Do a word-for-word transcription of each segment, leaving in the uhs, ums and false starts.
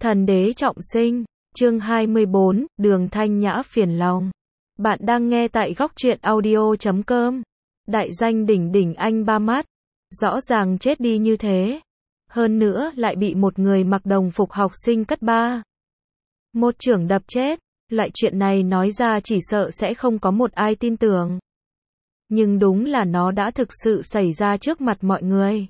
Thần đế trọng sinh, chương hai mươi bốn, Đường Thanh Nhã phiền lòng. Bạn đang nghe tại góc truyện audio chấm com. Đại danh đỉnh đỉnh anh ba mắt, rõ ràng chết đi như thế. Hơn nữa lại bị một người mặc đồng phục học sinh cấp ba. Một chưởng đập chết, loại chuyện này nói ra chỉ sợ sẽ không có một ai tin tưởng. Nhưng đúng là nó đã thực sự xảy ra trước mặt mọi người.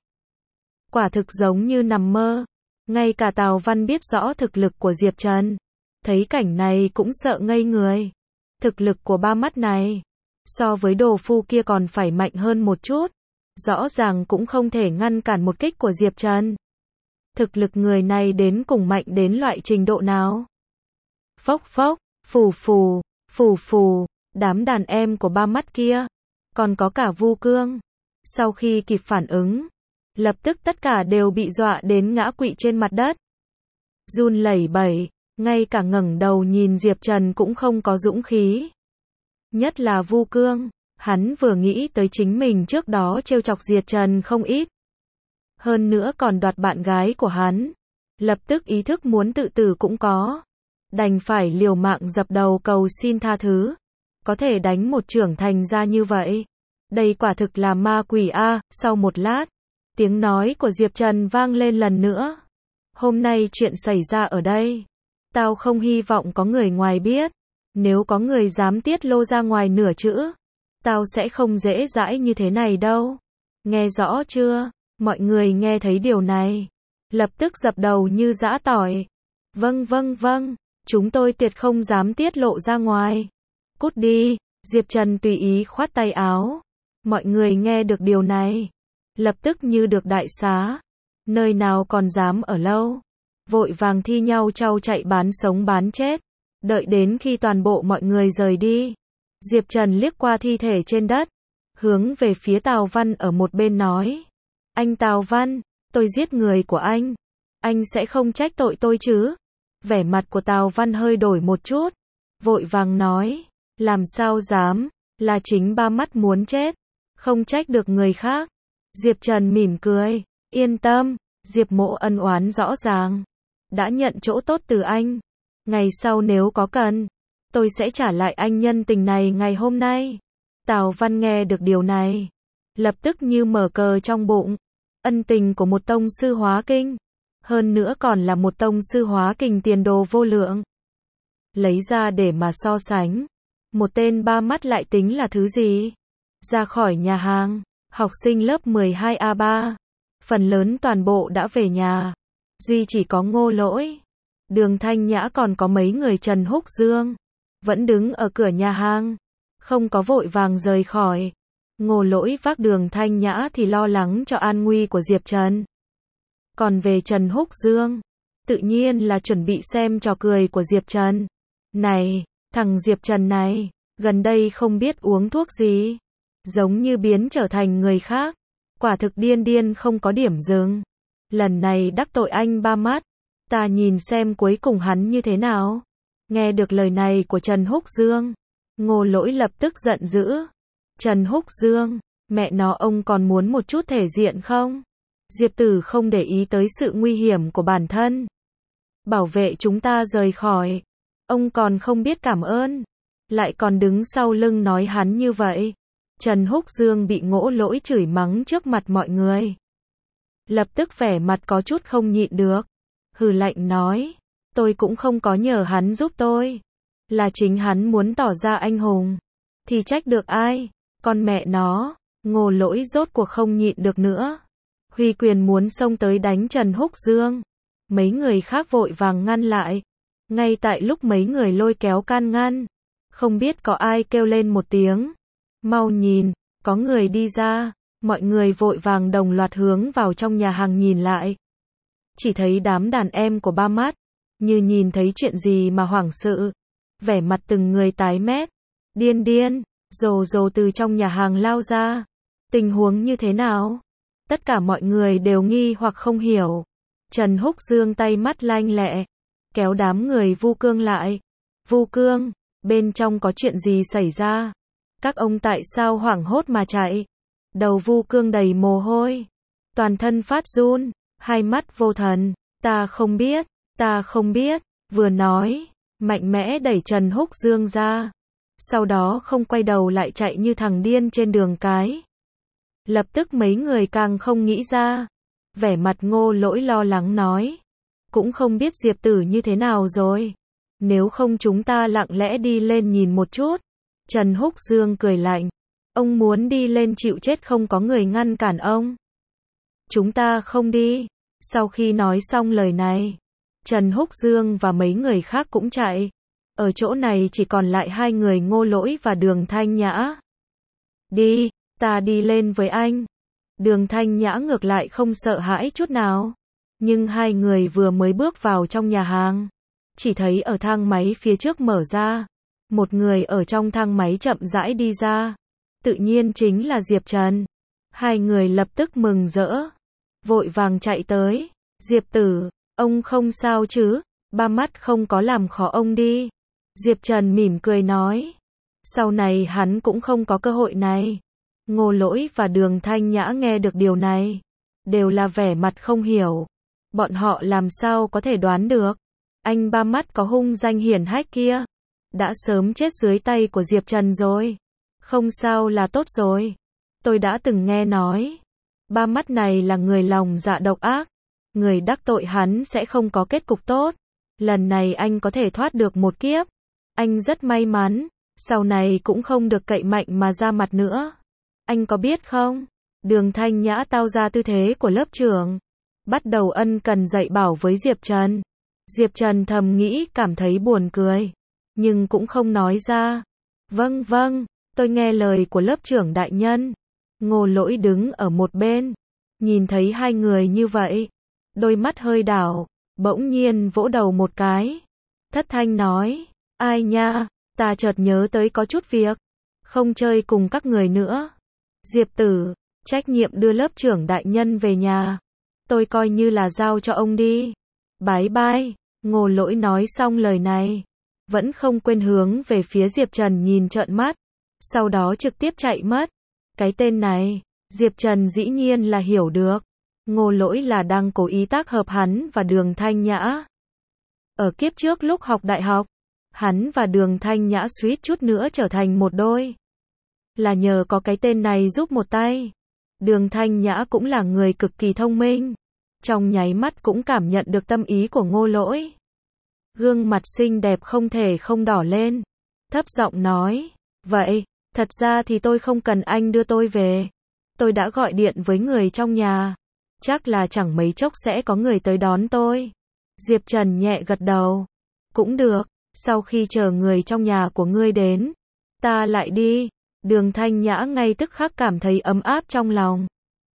Quả thực giống như nằm mơ. Ngay cả Tào Văn biết rõ thực lực của Diệp Trần. Thấy cảnh này cũng sợ ngây người. Thực lực của ba mắt này, so với đồ phu kia còn phải mạnh hơn một chút. Rõ ràng cũng không thể ngăn cản một kích của Diệp Trần. Thực lực người này đến cùng mạnh đến loại trình độ nào? Phốc phốc, phù phù, phù phù, đám đàn em của ba mắt kia. Còn có cả Vu Cương. Sau khi kịp phản ứng, lập tức tất cả đều bị dọa đến ngã quỵ trên mặt đất. Run lẩy bẩy, ngay cả ngẩng đầu nhìn Diệp Trần cũng không có dũng khí. Nhất là Vu Cương, hắn vừa nghĩ tới chính mình trước đó trêu chọc Diệp Trần không ít. Hơn nữa còn đoạt bạn gái của hắn. Lập tức ý thức muốn tự tử cũng có. Đành phải liều mạng dập đầu cầu xin tha thứ. Có thể đánh một trưởng thành ra như vậy. Đây quả thực là ma quỷ a. Sau một lát, tiếng nói của Diệp Trần vang lên lần nữa. Hôm nay chuyện xảy ra ở đây, tao không hy vọng có người ngoài biết. Nếu có người dám tiết lộ ra ngoài nửa chữ, tao sẽ không dễ dãi như thế này đâu. Nghe rõ chưa? Mọi người nghe thấy điều này, lập tức dập đầu như giã tỏi. Vâng vâng vâng, chúng tôi tuyệt không dám tiết lộ ra ngoài. Cút đi, Diệp Trần tùy ý khoát tay áo. Mọi người nghe được điều này, lập tức như được đại xá. Nơi nào còn dám ở lâu. Vội vàng thi nhau trao chạy bán sống bán chết. Đợi đến khi toàn bộ mọi người rời đi, Diệp Trần liếc qua thi thể trên đất, hướng về phía Tào Văn ở một bên nói. Anh Tào Văn, tôi giết người của anh. Anh sẽ không trách tội tôi chứ? Vẻ mặt của Tào Văn hơi đổi một chút. Vội vàng nói. Làm sao dám, là chính ba mắt muốn chết. Không trách được người khác. Diệp Trần mỉm cười. Yên tâm, Diệp Mộ ân oán rõ ràng. Đã nhận chỗ tốt từ anh. Ngày sau nếu có cần, tôi sẽ trả lại anh nhân tình này ngày hôm nay. Tào Văn nghe được điều này, lập tức như mở cờ trong bụng. Ân tình của một tông sư hóa kinh, hơn nữa còn là một tông sư hóa kinh tiền đồ vô lượng. Lấy ra để mà so sánh, một tên ba mắt lại tính là thứ gì? Ra khỏi nhà hàng, học sinh lớp mười hai A ba, phần lớn toàn bộ đã về nhà. Duy chỉ có Ngô Lỗi, Đường Thanh Nhã còn có mấy người Trần Húc Dương, vẫn đứng ở cửa nhà hàng, không có vội vàng rời khỏi. Ngô Lỗi vác Đường Thanh Nhã thì lo lắng cho an nguy của Diệp Trần. Còn về Trần Húc Dương, tự nhiên là chuẩn bị xem trò cười của Diệp Trần. Này, thằng Diệp Trần này, gần đây không biết uống thuốc gì, giống như biến trở thành người khác, quả thực điên điên không có điểm dừng. Lần này đắc tội anh ba mắt, ta nhìn xem cuối cùng hắn như thế nào. Nghe được lời này của Trần Húc Dương, Ngô Lỗi lập tức giận dữ. Trần Húc Dương, mẹ nó ông còn muốn một chút thể diện không? Diệp Tử không để ý tới sự nguy hiểm của bản thân. Bảo vệ chúng ta rời khỏi. Ông còn không biết cảm ơn. Lại còn đứng sau lưng nói hắn như vậy. Trần Húc Dương bị Ngô Lỗi chửi mắng trước mặt mọi người. Lập tức vẻ mặt có chút không nhịn được. Hừ lạnh nói. Tôi cũng không có nhờ hắn giúp tôi. Là chính hắn muốn tỏ ra anh hùng. Thì trách được ai? Con mẹ nó. Ngô Lỗi rốt cuộc không nhịn được nữa. Huy quyền muốn xông tới đánh Trần Húc Dương. Mấy người khác vội vàng ngăn lại. Ngay tại lúc mấy người lôi kéo can ngăn, không biết có ai kêu lên một tiếng. Mau nhìn, có người đi ra. Mọi người vội vàng đồng loạt hướng vào trong nhà hàng nhìn lại. Chỉ thấy đám đàn em của ba mắt, như nhìn thấy chuyện gì mà hoảng sợ. Vẻ mặt từng người tái mét. Điên điên, rồ rồ từ trong nhà hàng lao ra. Tình huống như thế nào? Tất cả mọi người đều nghi hoặc không hiểu. Trần Húc Dương tay mắt lanh lẹ, kéo đám người Vu Cương lại. Vu Cương, bên trong có chuyện gì xảy ra? Các ông tại sao hoảng hốt mà chạy? Đầu Vu Cương đầy mồ hôi, toàn thân phát run, hai mắt vô thần. Ta không biết, Ta không biết, vừa nói, mạnh mẽ đẩy Trần Húc Dương ra. Sau đó không quay đầu lại chạy như thằng điên trên đường cái. Lập tức mấy người càng không nghĩ ra. Vẻ mặt Ngô Lỗi lo lắng nói. Cũng không biết Diệp Tử như thế nào rồi. Nếu không chúng ta lặng lẽ đi lên nhìn một chút. Trần Húc Dương cười lạnh. Ông muốn đi lên chịu chết không có người ngăn cản ông. Chúng ta không đi. Sau khi nói xong lời này, Trần Húc Dương và mấy người khác cũng chạy. Ở chỗ này chỉ còn lại hai người Ngô Lỗi và Đường Thanh Nhã. Đi, ta đi lên với anh. Đường Thanh Nhã ngược lại không sợ hãi chút nào. Nhưng hai người vừa mới bước vào trong nhà hàng, chỉ thấy ở thang máy phía trước mở ra. Một người ở trong thang máy chậm rãi đi ra. Tự nhiên chính là Diệp Trần. Hai người lập tức mừng rỡ. Vội vàng chạy tới. Diệp Tử, ông không sao chứ? Ba mắt không có làm khó ông đi. Diệp Trần mỉm cười nói. Sau này hắn cũng không có cơ hội này. Ngô Lỗi và Đường Thanh Nhã nghe được điều này. Đều là vẻ mặt không hiểu. Bọn họ làm sao có thể đoán được. Anh ba mắt có hung danh hiển hách kia. Đã sớm chết dưới tay của Diệp Trần rồi. Không sao là tốt rồi. Tôi đã từng nghe nói. Ba mắt này là người lòng dạ độc ác. Người đắc tội hắn sẽ không có kết cục tốt. Lần này anh có thể thoát được một kiếp. Anh rất may mắn. Sau này cũng không được cậy mạnh mà ra mặt nữa. Anh có biết không? Đường Thanh Nhã tao ra tư thế của lớp trưởng. Bắt đầu ân cần dạy bảo với Diệp Trần. Diệp Trần thầm nghĩ cảm thấy buồn cười. Nhưng cũng không nói ra. Vâng vâng, tôi nghe lời của lớp trưởng đại nhân. Ngô Lỗi đứng ở một bên. Nhìn thấy hai người như vậy. Đôi mắt hơi đảo. Bỗng nhiên vỗ đầu một cái. Thất thanh nói. Ai nha, ta chợt nhớ tới có chút việc. Không chơi cùng các người nữa. Diệp Tử, trách nhiệm đưa lớp trưởng đại nhân về nhà. Tôi coi như là giao cho ông đi. Bái bai. Ngô Lỗi nói xong lời này. Vẫn không quên hướng về phía Diệp Trần nhìn trợn mắt. Sau đó trực tiếp chạy mất. Cái tên này, Diệp Trần dĩ nhiên là hiểu được. Ngô Lỗi là đang cố ý tác hợp hắn và Đường Thanh Nhã. Ở kiếp trước lúc học đại học, hắn và Đường Thanh Nhã suýt chút nữa trở thành một đôi. Là nhờ có cái tên này giúp một tay. Đường Thanh Nhã cũng là người cực kỳ thông minh. Trong nháy mắt cũng cảm nhận được tâm ý của Ngô Lỗi. Gương mặt xinh đẹp không thể không đỏ lên. Thấp giọng nói. Vậy, thật ra thì tôi không cần anh đưa tôi về. Tôi đã gọi điện với người trong nhà. Chắc là chẳng mấy chốc sẽ có người tới đón tôi. Diệp Trần nhẹ gật đầu. Cũng được, sau khi chờ người trong nhà của ngươi đến, ta lại đi. Đường Thanh Nhã ngay tức khắc cảm thấy ấm áp trong lòng.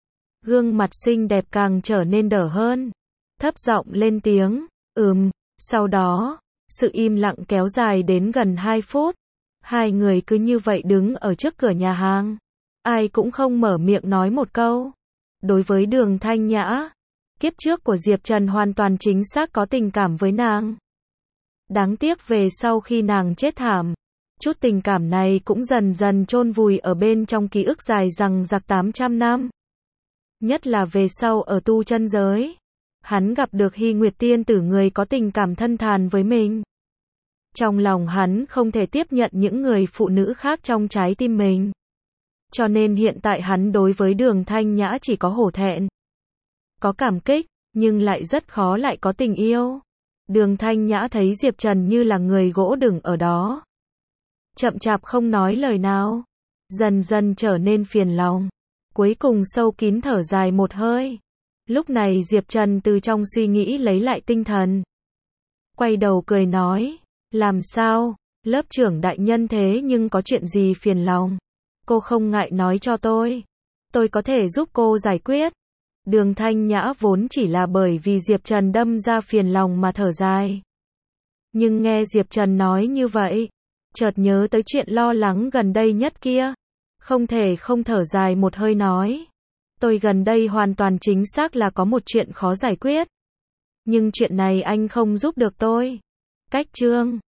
Gương mặt xinh đẹp càng trở nên đỏ hơn. Thấp giọng lên tiếng. Ừm, sau đó, sự im lặng kéo dài đến gần hai phút. Hai người cứ như vậy đứng ở trước cửa nhà hàng. Ai cũng không mở miệng nói một câu. Đối với Đường Thanh Nhã, kiếp trước của Diệp Trần hoàn toàn chính xác có tình cảm với nàng. Đáng tiếc về sau khi nàng chết thảm, chút tình cảm này cũng dần dần chôn vùi ở bên trong ký ức dài dằng dặc tám trăm năm. Nhất là về sau ở tu chân giới, hắn gặp được Hy Nguyệt Tiên Tử, người có tình cảm thân thàn với mình. Trong lòng hắn không thể tiếp nhận những người phụ nữ khác trong trái tim mình. Cho nên hiện tại hắn đối với Đường Thanh Nhã chỉ có hổ thẹn. Có cảm kích, nhưng lại rất khó lại có tình yêu. Đường Thanh Nhã thấy Diệp Trần như là người gỗ đừng ở đó. Chậm chạp không nói lời nào. Dần dần trở nên phiền lòng. Cuối cùng sâu kín thở dài một hơi. Lúc này Diệp Trần từ trong suy nghĩ lấy lại tinh thần. Quay đầu cười nói. Làm sao? Lớp trưởng đại nhân thế nhưng có chuyện gì phiền lòng? Cô không ngại nói cho tôi. Tôi có thể giúp cô giải quyết. Đường Thanh Nhã vốn chỉ là bởi vì Diệp Trần đâm ra phiền lòng mà thở dài. Nhưng nghe Diệp Trần nói như vậy, chợt nhớ tới chuyện lo lắng gần đây nhất kia. Không thể không thở dài một hơi nói. Tôi gần đây hoàn toàn chính xác là có một chuyện khó giải quyết. Nhưng chuyện này anh không giúp được tôi. Cách chương